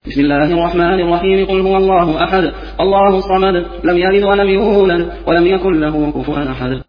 بسم الله الرحمن الرحيم قل هو الله أحد الله الصمد لم يلد ولم يولد ولم يكن له كفوا أحد